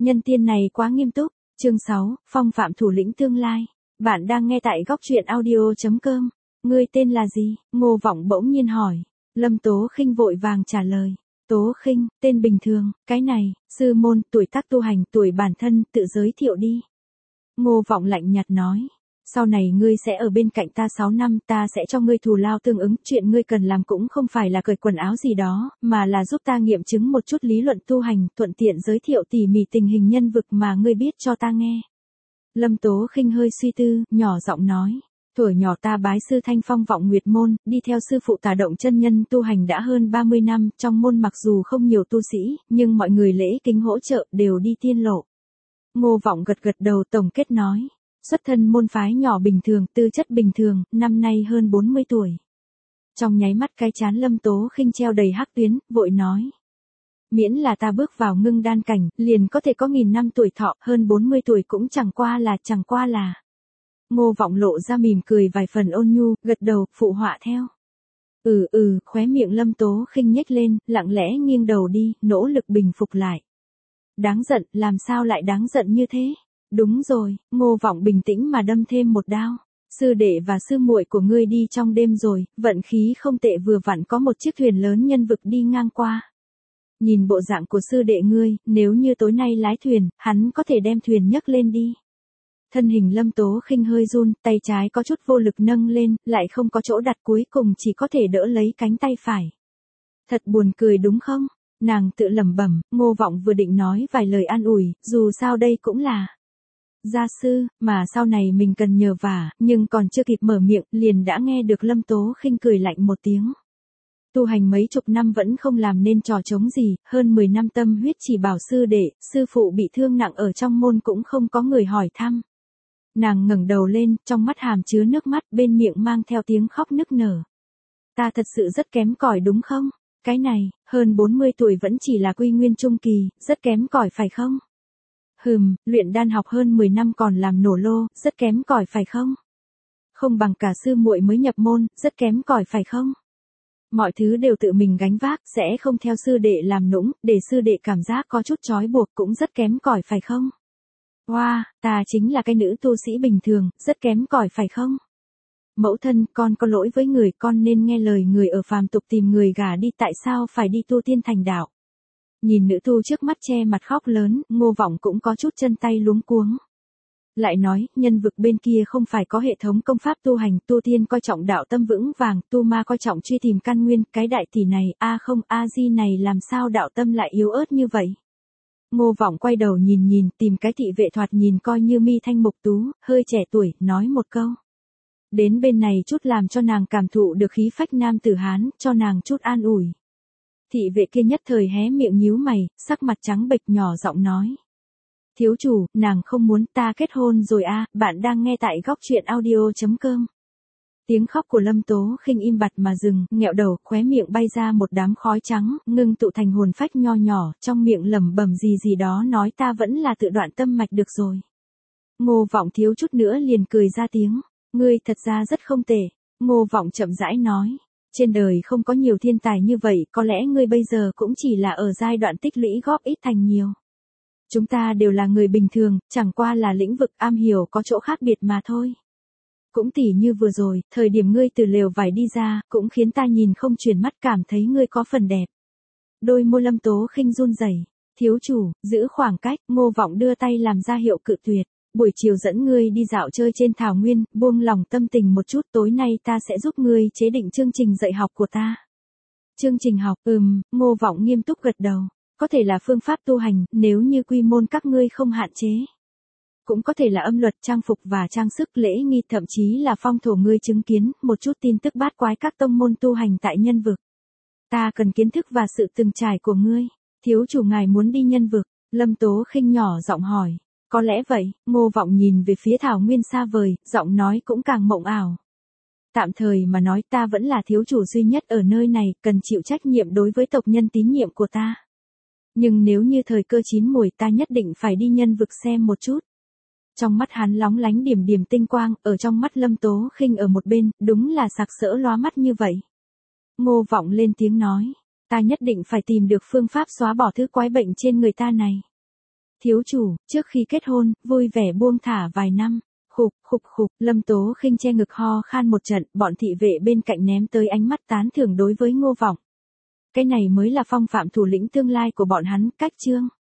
Nhân tiên này quá nghiêm túc. Chương 6, phong phạm thủ lĩnh tương lai. Bạn đang nghe tại góc truyện audio.com. Ngươi tên là gì? Ngô Vọng bỗng nhiên hỏi. Lâm Tố Khinh vội vàng trả lời. Tố Khinh, tên bình thường, cái này, sư môn, tuổi tác tu hành, tuổi bản thân, tự giới thiệu đi. Ngô Vọng lạnh nhạt nói. Sau này ngươi sẽ ở bên cạnh ta 6 năm, ta sẽ cho ngươi thù lao tương ứng, chuyện ngươi cần làm cũng không phải là cởi quần áo gì đó, mà là giúp ta nghiệm chứng một chút lý luận tu hành, thuận tiện giới thiệu tỉ mỉ tình hình nhân vực mà ngươi biết cho ta nghe. Lâm Tố Khinh hơi suy tư, nhỏ giọng nói. Thuở nhỏ ta bái sư Thanh Phong Vọng Nguyệt môn, đi theo sư phụ Tà Động chân nhân tu hành đã hơn 30 năm, trong môn mặc dù không nhiều tu sĩ, nhưng mọi người lễ kính hỗ trợ đều đi tiên lộ. Ngô Vọng gật gật đầu tổng kết nói. Xuất thân môn phái nhỏ bình thường, tư chất bình thường, năm nay hơn 40 tuổi. Trong nháy mắt cái trán Lâm Tố Khinh treo đầy hắc tuyến, vội nói. Miễn là ta bước vào ngưng đan cảnh, liền có thể có 1000 năm tuổi thọ, hơn 40 tuổi cũng chẳng qua là. Ngô Vọng lộ ra mỉm cười vài phần ôn nhu, gật đầu, phụ họa theo. Khóe miệng Lâm Tố Khinh nhếch lên, lặng lẽ nghiêng đầu đi, nỗ lực bình phục lại. Đáng giận, làm sao lại đáng giận như thế? Đúng rồi, Ngô Vọng bình tĩnh mà đâm thêm một đao. Sư đệ và sư muội của ngươi đi trong đêm rồi, vận khí không tệ, vừa vặn có một chiếc thuyền lớn nhân vực đi ngang qua. Nhìn bộ dạng của sư đệ ngươi, nếu như tối nay lái thuyền, hắn có thể đem thuyền nhấc lên đi. Thân hình Lâm Tố Khinh hơi run, tay trái có chút vô lực nâng lên, lại không có chỗ đặt, cuối cùng chỉ có thể đỡ lấy cánh tay phải. Thật buồn cười đúng không? Nàng tự lẩm bẩm. Ngô Vọng vừa định nói vài lời an ủi, dù sao đây cũng là gia sư, mà sau này mình cần nhờ vả, nhưng còn chưa kịp mở miệng, liền đã nghe được Lâm Tố Khinh cười lạnh một tiếng. Tu hành mấy chục năm vẫn không làm nên trò trống gì, hơn 10 năm tâm huyết chỉ bảo sư đệ, sư phụ bị thương nặng ở trong môn cũng không có người hỏi thăm. Nàng ngẩng đầu lên, trong mắt hàm chứa nước mắt, bên miệng mang theo tiếng khóc nức nở. Ta thật sự rất kém cỏi đúng không? Cái này, hơn 40 tuổi vẫn chỉ là quy nguyên trung kỳ, rất kém cỏi phải không? Luyện đan học hơn 10 năm còn làm nổ lô, rất kém cỏi phải không? Không bằng cả sư muội mới nhập môn, rất kém cỏi phải không? Mọi thứ đều tự mình gánh vác, sẽ không theo sư đệ làm nũng, để sư đệ cảm giác có chút trói buộc cũng rất kém cỏi phải không? Wow, ta chính là cái nữ tu sĩ bình thường, rất kém cỏi phải không? Mẫu thân, con có lỗi với người, con nên nghe lời người ở phàm tục tìm người gả đi, tại sao phải đi tu tiên thành đạo? Nhìn nữ tu trước mắt che mặt khóc lớn, Ngô Vọng cũng có chút chân tay luống cuống. Lại nói, nhân vực bên kia không phải có hệ thống công pháp tu hành, tu tiên coi trọng đạo tâm vững vàng, tu ma coi trọng truy tìm căn nguyên, cái đại tỷ này, A-di này làm sao đạo tâm lại yếu ớt như vậy? Ngô Vọng quay đầu nhìn, tìm cái thị vệ thoạt nhìn coi như mi thanh mục tú, hơi trẻ tuổi, nói một câu. Đến bên này chút làm cho nàng cảm thụ được khí phách nam tử Hán, cho nàng chút an ủi. Thị vệ kia nhất thời hé miệng nhíu mày, sắc mặt trắng bệch, nhỏ giọng nói. Thiếu chủ, nàng không muốn, ta kết hôn rồi à, bạn đang nghe tại góc truyện audio.com. Tiếng khóc của Lâm Tố Khinh im bặt mà dừng, nghẹo đầu, khóe miệng bay ra một đám khói trắng, ngưng tụ thành hồn phách nho nhỏ, trong miệng lẩm bẩm gì đó nói ta vẫn là tự đoạn tâm mạch được rồi. Ngô Vọng thiếu chút nữa liền cười ra tiếng. Ngươi thật ra rất không tệ. Ngô Vọng chậm rãi nói. Trên đời không có nhiều thiên tài như vậy, có lẽ ngươi bây giờ cũng chỉ là ở giai đoạn tích lũy góp ít thành nhiều. Chúng ta đều là người bình thường, chẳng qua là lĩnh vực am hiểu có chỗ khác biệt mà thôi. Cũng tỉ như vừa rồi, thời điểm ngươi từ lều vải đi ra, cũng khiến ta nhìn không chuyển mắt, cảm thấy ngươi có phần đẹp. Đôi môi Lâm Tố Khinh run rẩy. Thiếu chủ, giữ khoảng cách. Ngô Vọng đưa tay làm ra hiệu cự tuyệt. Buổi chiều dẫn ngươi đi dạo chơi trên thảo nguyên, buông lòng tâm tình một chút, tối nay ta sẽ giúp ngươi chế định chương trình dạy học của ta. Chương trình học, Ngô Vọng nghiêm túc gật đầu. Có thể là phương pháp tu hành, nếu như quy môn các ngươi không hạn chế. Cũng có thể là âm luật, trang phục và trang sức, lễ nghi, thậm chí là phong thổ, ngươi chứng kiến một chút tin tức bát quái các tông môn tu hành tại nhân vực. Ta cần kiến thức và sự từng trải của ngươi. Thiếu chủ ngài muốn đi nhân vực? Lâm Tố Khinh nhỏ giọng hỏi. Có lẽ vậy. Ngô Vọng nhìn về phía thảo nguyên xa vời, giọng nói cũng càng mộng ảo. Tạm thời mà nói, ta vẫn là thiếu chủ duy nhất ở nơi này, cần chịu trách nhiệm đối với tộc nhân tín nhiệm của ta. Nhưng nếu như thời cơ chín muồi, ta nhất định phải đi nhân vực xem một chút. Trong mắt hắn lóng lánh điểm điểm tinh quang, ở trong mắt Lâm Tố Khinh ở một bên, đúng là sặc sỡ lóa mắt như vậy. Ngô Vọng lên tiếng nói, ta nhất định phải tìm được phương pháp xóa bỏ thứ quái bệnh trên người ta này. Thiếu chủ, trước khi kết hôn, vui vẻ buông thả vài năm. Khục, khục khục, Lâm Tố Khinh che ngực ho khan một trận, bọn thị vệ bên cạnh ném tới ánh mắt tán thưởng đối với Ngô Vọng. Cái này mới là phong phạm thủ lĩnh tương lai của bọn hắn, cách chương.